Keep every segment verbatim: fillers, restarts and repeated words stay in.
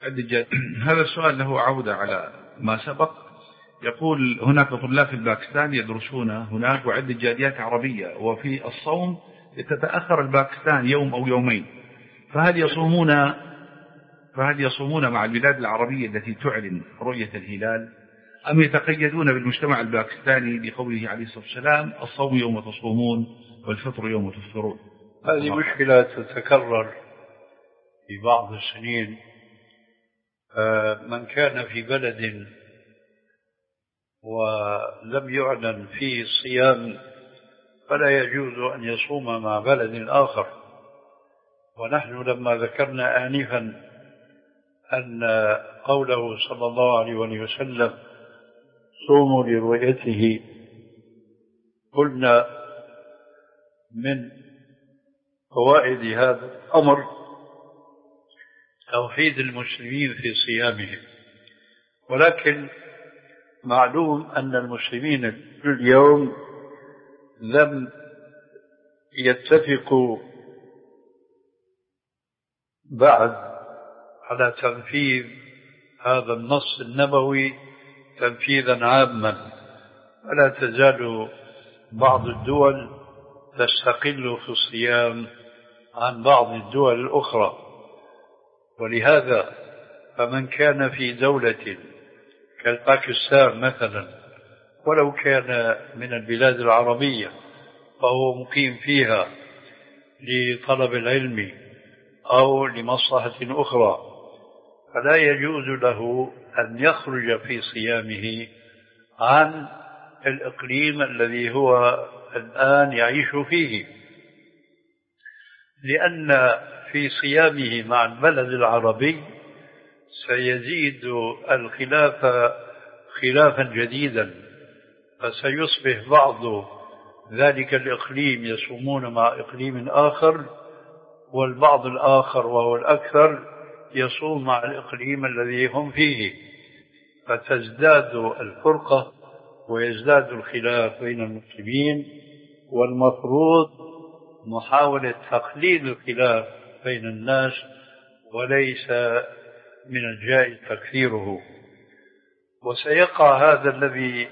هذا السؤال له عودة على ما سبق. يقول هناك طلاب في الباكستان يدرسون هناك وعدة جاليات عربية، وفي الصوم تتأخر الباكستان يوم أو يومين، فهل يصومون فهل يصومون مع البلاد العربية التي تعلن رؤية الهلال، أم يتقيدون بالمجتمع الباكستاني لقوله عليه الصلاة والسلام الصوم يوم تصومون والفطر يوم تفطرون؟ هذه مشكلة تتكرر في بعض السنين. من كان في بلد ولم يعلن فيه الصيام فلا يجوز أن يصوم مع بلد آخر. ونحن لما ذكرنا آنفا أن قوله صلى الله عليه وسلم صوموا لرؤيته، قلنا من فوائد هذا الأمر توحيد المسلمين في صيامهم. ولكن معلوم أن المسلمين اليوم لم يتفقوا بعد على تنفيذ هذا النص النبوي تنفيذا عاما، ولا تزال بعض الدول تستقل في الصيام عن بعض الدول الأخرى. ولهذا فمن كان في دولة كالباكستان مثلا، ولو كان من البلاد العربية فهو مقيم فيها لطلب العلم أو لمصلحة أخرى، فلا يجوز له أن يخرج في صيامه عن الإقليم الذي هو الآن يعيش فيه، لأن في صيامه مع البلد العربي سيزيد الخلاف خلافا جديدا، فسيصبح بعض ذلك الإقليم يصومون مع إقليم آخر، والبعض الآخر وهو الأكثر يصوم مع الإقليم الذي هم فيه، فتزداد الفرقة ويزداد الخلاف بين المسلمين. والمفروض محاولة تقليل الخلاف بين الناس، وليس من الجائز تكثيره. وسيقع هذا الذي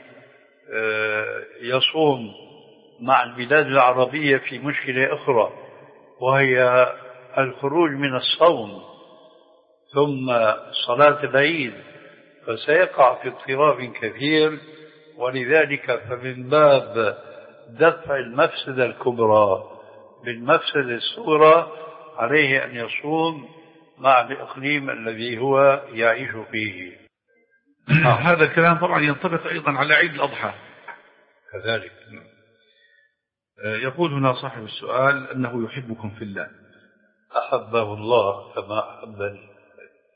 يصوم مع البلاد العربية في مشكلة أخرى، وهي الخروج من الصوم ثم صلاة العيد، فسيقع في اضطراب كثير. ولذلك فمن باب دفع المفسدة الكبرى بالمفسدة الصغرى عليه أن يصوم مع الإقليم الذي هو يعيش فيه. هذا الكلام طبعا ينطبق أيضا على عيد الأضحى كذلك. يقول هنا صاحب السؤال أنه يحبكم في الله. أحبه الله كما أحبني.